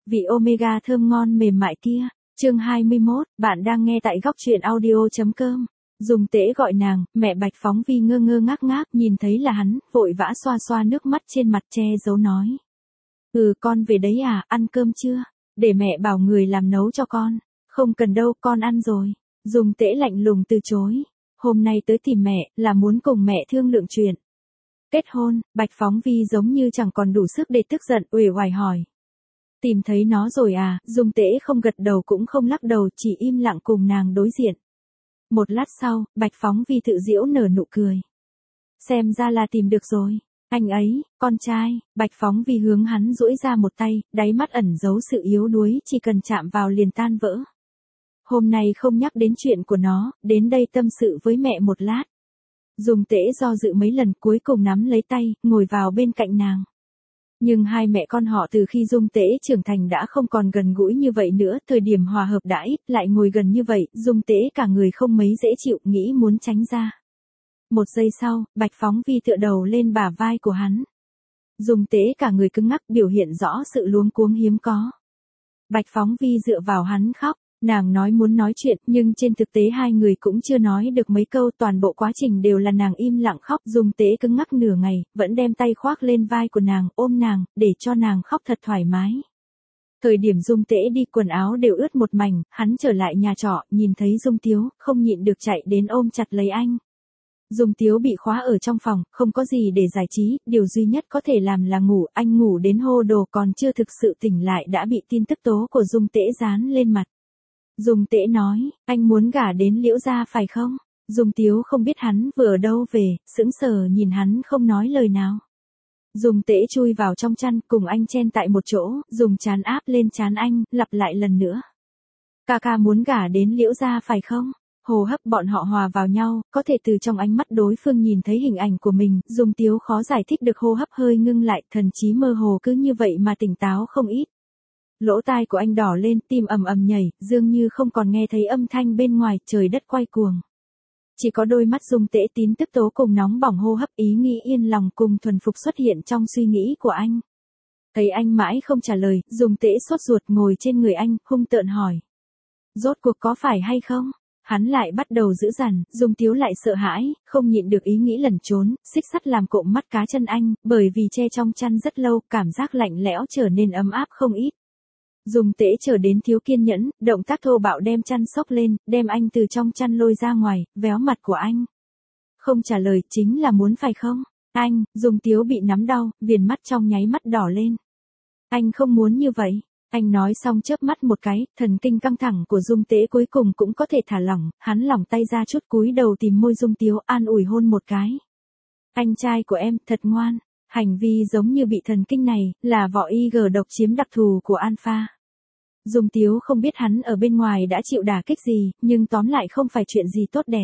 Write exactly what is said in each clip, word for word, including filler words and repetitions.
vị omega thơm ngon mềm mại kia. Chương hai mươi mốt, bạn đang nghe tại góc truyện audio.com. Dùng tễ gọi nàng, mẹ Bạch Phóng Vi ngơ ngơ ngác ngác, nhìn thấy là hắn, vội vã xoa xoa nước mắt trên mặt che giấu nói. Ừ, con về đấy à, ăn cơm chưa? Để mẹ bảo người làm nấu cho con. Không cần đâu, con ăn rồi. Dùng tễ lạnh lùng từ chối. Hôm nay tới tìm mẹ, là muốn cùng mẹ thương lượng chuyện kết hôn. Bạch Phóng Vi giống như chẳng còn đủ sức để tức giận, uể oải hỏi. Tìm thấy nó rồi à? Dung tễ không gật đầu cũng không lắc đầu, chỉ im lặng cùng nàng đối diện. Một lát sau, Bạch Phóng Vi tự giễu nở nụ cười. Xem ra là tìm được rồi. Anh ấy, con trai. Bạch Phóng Vi hướng hắn duỗi ra một tay, đáy mắt ẩn giấu sự yếu đuối, chỉ cần chạm vào liền tan vỡ. Hôm nay không nhắc đến chuyện của nó, đến đây tâm sự với mẹ một lát. Dung tễ do dự mấy lần, cuối cùng nắm lấy tay, ngồi vào bên cạnh nàng. Nhưng hai mẹ con họ từ khi Dung tễ trưởng thành đã không còn gần gũi như vậy nữa, thời điểm hòa hợp đã ít, lại ngồi gần như vậy, Dung tễ cả người không mấy dễ chịu, nghĩ muốn tránh ra. Một giây sau, Bạch Phóng Vi tựa đầu lên bả vai của hắn. Dung tễ cả người cứng ngắc, biểu hiện rõ sự luống cuống hiếm có. Bạch Phóng Vi dựa vào hắn khóc. Nàng nói muốn nói chuyện, nhưng trên thực tế hai người cũng chưa nói được mấy câu, toàn bộ quá trình đều là nàng im lặng khóc. Dung tễ cứng ngắc nửa ngày, vẫn đem tay khoác lên vai của nàng, ôm nàng, để cho nàng khóc thật thoải mái. Thời điểm Dung tễ đi quần áo đều ướt một mảnh, hắn trở lại nhà trọ, nhìn thấy Dung Tiếu, không nhịn được chạy đến ôm chặt lấy anh. Dung Tiếu bị khóa ở trong phòng, không có gì để giải trí, điều duy nhất có thể làm là ngủ, anh ngủ đến hô đồ còn chưa thực sự tỉnh lại đã bị tin tức tố của Dung tễ dán lên mặt. Dung tễ nói, anh muốn gả đến Liễu gia phải không? Dung Tiếu không biết hắn vừa ở đâu về, sững sờ nhìn hắn không nói lời nào. Dung tễ chui vào trong chăn cùng anh chen tại một chỗ, dùng trán áp lên trán anh, lặp lại lần nữa. Ca ca muốn gả đến Liễu gia phải không? Hô hấp bọn họ hòa vào nhau, có thể từ trong ánh mắt đối phương nhìn thấy hình ảnh của mình, Dung Tiếu khó giải thích được, hô hấp hơi ngưng lại, thần trí mơ hồ cứ như vậy mà tỉnh táo không ít. Lỗ tai của anh đỏ lên, tim ầm ầm nhảy, dường như không còn nghe thấy âm thanh bên ngoài, trời đất quay cuồng. Chỉ có đôi mắt Dung tễ tín tức tố cùng nóng bỏng hô hấp, ý nghĩ yên lòng cùng thuần phục xuất hiện trong suy nghĩ của anh. Thấy anh mãi không trả lời, Dung tễ sốt ruột ngồi trên người anh, hung tợn hỏi. Rốt cuộc có phải hay không? Hắn lại bắt đầu giữ dằn, Dung Tiếu lại sợ hãi, không nhịn được ý nghĩ lẩn trốn, xích sắt làm cộm mắt cá chân anh, bởi vì che trong chăn rất lâu, cảm giác lạnh lẽo trở nên ấm áp không ít. Dung tễ trở đến thiếu kiên nhẫn, động tác thô bạo đem chăn xốc lên, đem anh từ trong chăn lôi ra ngoài, véo mặt của anh. Không trả lời chính là muốn phải không? Anh, Dung Tiếu bị nắm đau, viền mắt trong nháy mắt đỏ lên. Anh không muốn như vậy. Anh nói xong chớp mắt một cái, thần kinh căng thẳng của Dung tễ cuối cùng cũng có thể thả lỏng, hắn lỏng tay ra chút cúi đầu tìm môi Dung Tiếu, an ủi hôn một cái. Anh trai của em, thật ngoan. Hành vi giống như bị thần kinh này, là vỏ y gờ độc chiếm đặc thù của Alpha. Dung Tiếu không biết hắn ở bên ngoài đã chịu đả kích gì, nhưng tóm lại không phải chuyện gì tốt đẹp.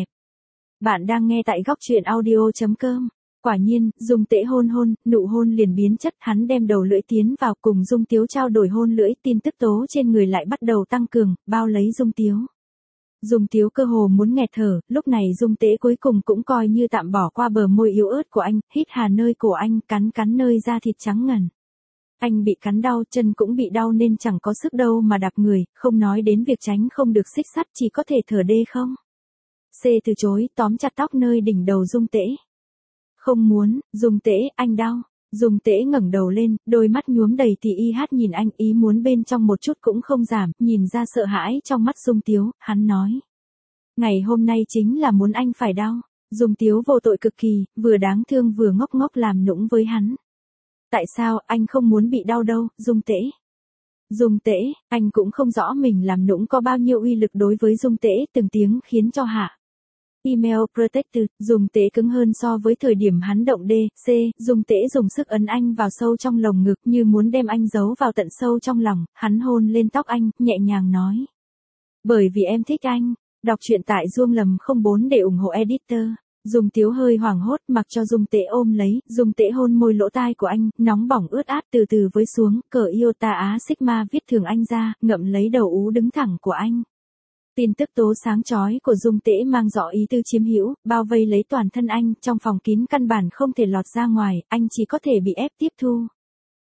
Bạn đang nghe tại góc truyện audio.com. Quả nhiên, Dung tễ hôn hôn, nụ hôn liền biến chất, hắn đem đầu lưỡi tiến vào cùng Dung Tiếu trao đổi hôn lưỡi, tin tức tố trên người lại bắt đầu tăng cường, bao lấy Dung Tiếu. Dung Tiếu cơ hồ muốn nghẹt thở, lúc này Dung tễ cuối cùng cũng coi như tạm bỏ qua bờ môi yếu ớt của anh, hít hà nơi cổ anh, cắn cắn nơi da thịt trắng ngần. Anh bị cắn đau, chân cũng bị đau nên chẳng có sức đâu mà đạp người, không nói đến việc tránh không được xích sắt, chỉ có thể thở đê không. C từ chối, tóm chặt tóc nơi đỉnh đầu Dung tễ. Không muốn, Dung tễ, anh đau. Dung tễ ngẩng đầu lên, đôi mắt nhuốm đầy thì y hát nhìn anh, ý muốn bên trong một chút cũng không giảm, nhìn ra sợ hãi trong mắt Dung Tiếu, hắn nói. Ngày hôm nay chính là muốn anh phải đau. Dung Tiếu vô tội cực kỳ, vừa đáng thương vừa ngốc ngốc làm nũng với hắn. Tại sao anh không muốn bị đau đâu, Dung tễ? Dung tễ, anh cũng không rõ mình làm nũng có bao nhiêu uy lực đối với Dung tễ, từng tiếng khiến cho hạ. Email protected, Dung tễ cứng hơn so với thời điểm hắn động D, C, Dung tễ dùng sức ấn anh vào sâu trong lồng ngực như muốn đem anh giấu vào tận sâu trong lòng, hắn hôn lên tóc anh, nhẹ nhàng nói. Bởi vì em thích anh, đọc truyện tại Duông Lầm không bốn để ủng hộ editor. Dung Tiếu hơi hoảng hốt mặc cho Dung tễ ôm lấy, Dung tễ hôn môi lỗ tai của anh, nóng bỏng ướt át từ từ với xuống, cờ Iota Á Sigma viết thường anh ra, ngậm lấy đầu ú đứng thẳng của anh. Tin tức tố sáng chói của Dung tễ mang rõ ý tư chiếm hữu, bao vây lấy toàn thân anh, trong phòng kín căn bản không thể lọt ra ngoài, anh chỉ có thể bị ép tiếp thu.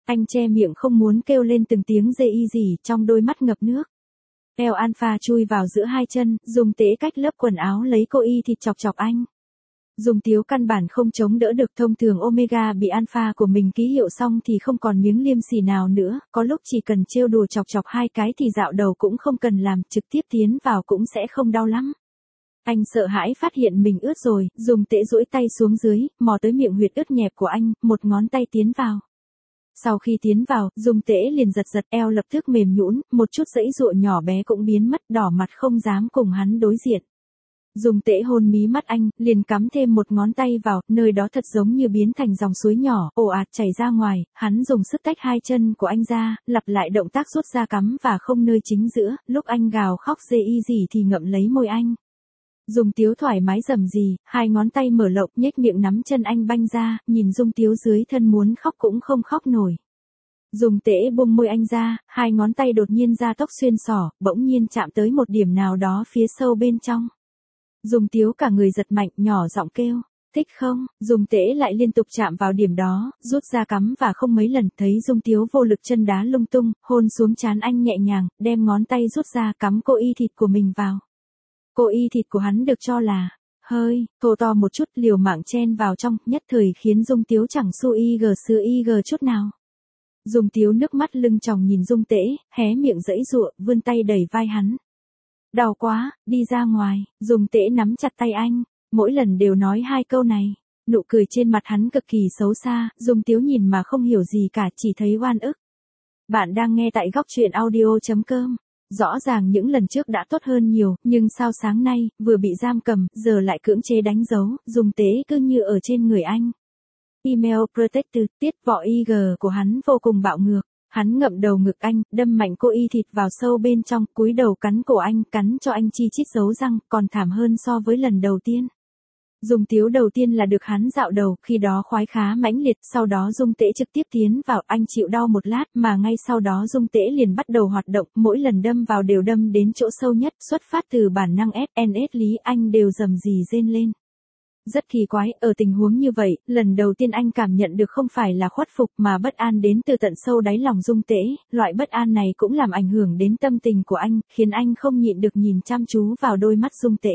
Anh che miệng không muốn kêu lên từng tiếng dê y gì, trong đôi mắt ngập nước. Eo Alpha chui vào giữa hai chân, dùng tế cách lớp quần áo lấy cô y thịt chọc chọc anh. Dùng Tiếu căn bản không chống đỡ được, thông thường Omega bị Alpha của mình ký hiệu xong thì không còn miếng liêm sỉ nào nữa, có lúc chỉ cần trêu đùa chọc chọc hai cái thì dạo đầu cũng không cần làm, trực tiếp tiến vào cũng sẽ không đau lắm. Anh sợ hãi phát hiện mình ướt rồi, dùng tễ duỗi tay xuống dưới, mò tới miệng huyệt ướt nhẹp của anh, một ngón tay tiến vào. Sau khi tiến vào, dùng tễ liền giật giật, eo lập tức mềm nhũn, một chút giãy giụa nhỏ bé cũng biến mất, đỏ mặt không dám cùng hắn đối diện. Dùng tễ hôn mí mắt anh, liền cắm thêm một ngón tay vào, nơi đó thật giống như biến thành dòng suối nhỏ, ồ ạt chảy ra ngoài, hắn dùng sức tách hai chân của anh ra, lặp lại động tác rút ra cắm và không nơi chính giữa, lúc anh gào khóc dê y gì thì ngậm lấy môi anh. Dung Tiếu thoải mái rầm rì, hai ngón tay mở lộng nhếch miệng nắm chân anh banh ra, nhìn Dung Tiếu dưới thân muốn khóc cũng không khóc nổi. Dùng tễ buông môi anh ra, hai ngón tay đột nhiên ra tóc xuyên xỏ, bỗng nhiên chạm tới một điểm nào đó phía sâu bên trong. Dung Tiếu cả người giật mạnh, nhỏ giọng kêu, thích không? Dùng tễ lại liên tục chạm vào điểm đó, rút ra cắm và không mấy lần, thấy Dung Tiếu vô lực chân đá lung tung, hôn xuống trán anh nhẹ nhàng, đem ngón tay rút ra cắm cô y thịt của mình vào. Cô y thịt của hắn được cho là hơi thô to một chút, liều mạng chen vào trong, nhất thời khiến Dung Tiếu chẳng su y gờ xưa y gờ chút nào. Dung Tiếu nước mắt lưng tròng nhìn Dung Tễ, hé miệng giãy giụa, vươn tay đẩy vai hắn. Đau quá, đi ra ngoài. Dung Tễ nắm chặt tay anh, mỗi lần đều nói hai câu này. Nụ cười trên mặt hắn cực kỳ xấu xa, Dung Tiếu nhìn mà không hiểu gì cả, chỉ thấy oan ức. Bạn đang nghe tại góc truyện audio chấm com. Rõ ràng những lần trước đã tốt hơn nhiều, nhưng sao sáng nay, vừa bị giam cầm, giờ lại cưỡng chế đánh dấu, Dung Tế cứ như ở trên người anh. Email Protected, tiết vỏ i giê của hắn vô cùng bạo ngược. Hắn ngậm đầu ngực anh, đâm mạnh cô y thịt vào sâu bên trong, cúi đầu cắn cổ anh, cắn cho anh chi chít dấu răng, còn thảm hơn so với lần đầu tiên. Dung Tiếu đầu tiên là được hắn dạo đầu, khi đó khoái khá mãnh liệt, sau đó Dung Tễ trực tiếp tiến vào, anh chịu đau một lát, mà ngay sau đó Dung Tễ liền bắt đầu hoạt động, mỗi lần đâm vào đều đâm đến chỗ sâu nhất, xuất phát từ bản năng ét en ét lý anh đều rầm rì rên lên. Rất kỳ quái, ở tình huống như vậy, lần đầu tiên anh cảm nhận được không phải là khuất phục mà bất an đến từ tận sâu đáy lòng Dung Tễ, loại bất an này cũng làm ảnh hưởng đến tâm tình của anh, khiến anh không nhịn được nhìn chăm chú vào đôi mắt Dung Tễ.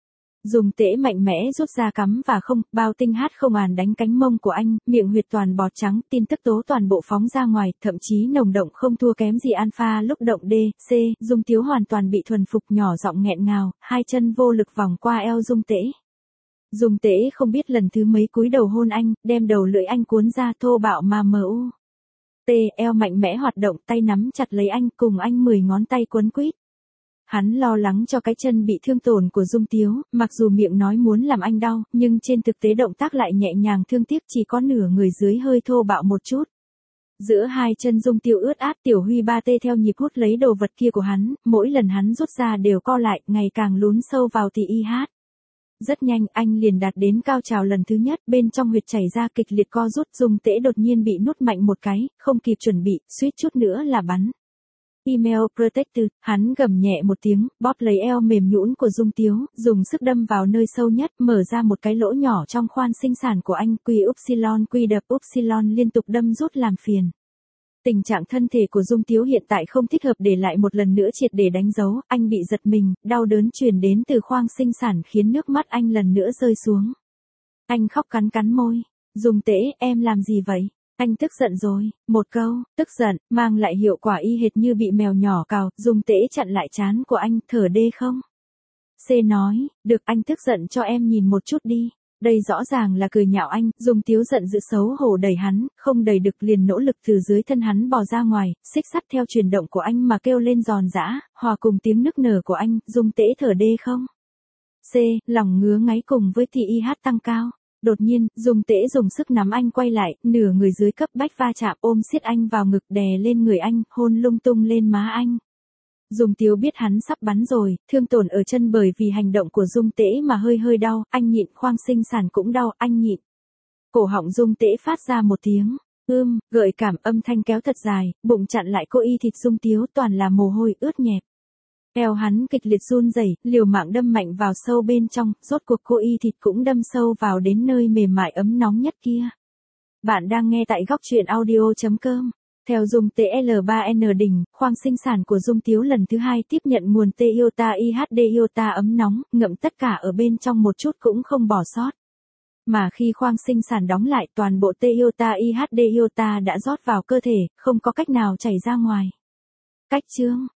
Dung Tễ mạnh mẽ rút ra cắm và không, bao tinh hát không àn đánh cánh mông của anh, miệng huyệt toàn bọt trắng, tin tức tố toàn bộ phóng ra ngoài, thậm chí nồng động không thua kém gì alpha lúc động D, C, Dung Tiếu hoàn toàn bị thuần phục, nhỏ giọng nghẹn ngào, hai chân vô lực vòng qua eo Dung Tễ. Dung Tễ không biết lần thứ mấy cúi đầu hôn anh, đem đầu lưỡi anh cuốn ra thô bạo mà mờ u. T, eo mạnh mẽ hoạt động, tay nắm chặt lấy anh, cùng anh mười ngón tay quấn quýt. Hắn lo lắng cho cái chân bị thương tổn của Dung Tiếu, mặc dù miệng nói muốn làm anh đau, nhưng trên thực tế động tác lại nhẹ nhàng thương tiếc, chỉ có nửa người dưới hơi thô bạo một chút. Giữa hai chân Dung Tiếu ướt át, Tiểu Huy ba tê theo nhịp hút lấy đồ vật kia của hắn, mỗi lần hắn rút ra đều co lại, ngày càng lún sâu vào thì y hát. Rất nhanh, anh liền đạt đến cao trào lần thứ nhất, bên trong huyệt chảy ra kịch liệt co rút, Dung Tễ đột nhiên bị nuốt mạnh một cái, không kịp chuẩn bị, suýt chút nữa là bắn. Email Protected, hắn gầm nhẹ một tiếng, bóp lấy eo mềm nhũn của Dung Tiếu, dùng sức đâm vào nơi sâu nhất, mở ra một cái lỗ nhỏ trong khoan sinh sản của anh, quy upsilon quy đập upsilon liên tục đâm rút làm phiền. Tình trạng thân thể của Dung Tiếu hiện tại không thích hợp để lại một lần nữa triệt để đánh dấu, anh bị giật mình, đau đớn truyền đến từ khoang sinh sản khiến nước mắt anh lần nữa rơi xuống. Anh khóc cắn cắn môi, Dung Tễ, em làm gì vậy? Anh tức giận rồi, một câu, tức giận, mang lại hiệu quả y hệt như bị mèo nhỏ cào, Dung Tễ chặn lại trán của anh, thở đê không? C nói, được anh tức giận cho em nhìn một chút đi. Đây rõ ràng là cười nhạo anh, Dung Tiếu giận dữ xấu hổ đẩy hắn, không đẩy được liền nỗ lực từ dưới thân hắn bò ra ngoài, xích sắt theo chuyển động của anh mà kêu lên giòn giã, hòa cùng tiếng nức nở của anh, Dung Tễ thở đê không? C, lòng ngứa ngáy cùng với thì i hát tăng cao. Đột nhiên, Dung Tễ dùng sức nắm anh quay lại, nửa người dưới cấp bách va chạm, ôm siết anh vào ngực, đè lên người anh, hôn lung tung lên má anh. Dung Tiếu biết hắn sắp bắn rồi, thương tổn ở chân bởi vì hành động của Dung Tễ mà hơi hơi đau, anh nhịn, khoang sinh sản cũng đau, anh nhịn. Cổ họng Dung Tễ phát ra một tiếng, ưm, gợi cảm, âm thanh kéo thật dài, bụng chặn lại cô y thịt Dung Tiếu, toàn là mồ hôi ướt nhẹp. Eo hắn kịch liệt run rẩy, liều mạng đâm mạnh vào sâu bên trong, rốt cuộc cô y thịt cũng đâm sâu vào đến nơi mềm mại ấm nóng nhất kia. Bạn đang nghe tại góc truyện audio.com. Theo Dung T L ba N Đình, khoang sinh sản của Dung Tiếu lần thứ hai tiếp nhận nguồn T iota I H D iota ấm nóng, ngậm tất cả ở bên trong một chút cũng không bỏ sót. Mà khi khoang sinh sản đóng lại, toàn bộ T iota I H D iota đã rót vào cơ thể, không có cách nào chảy ra ngoài. Cách chương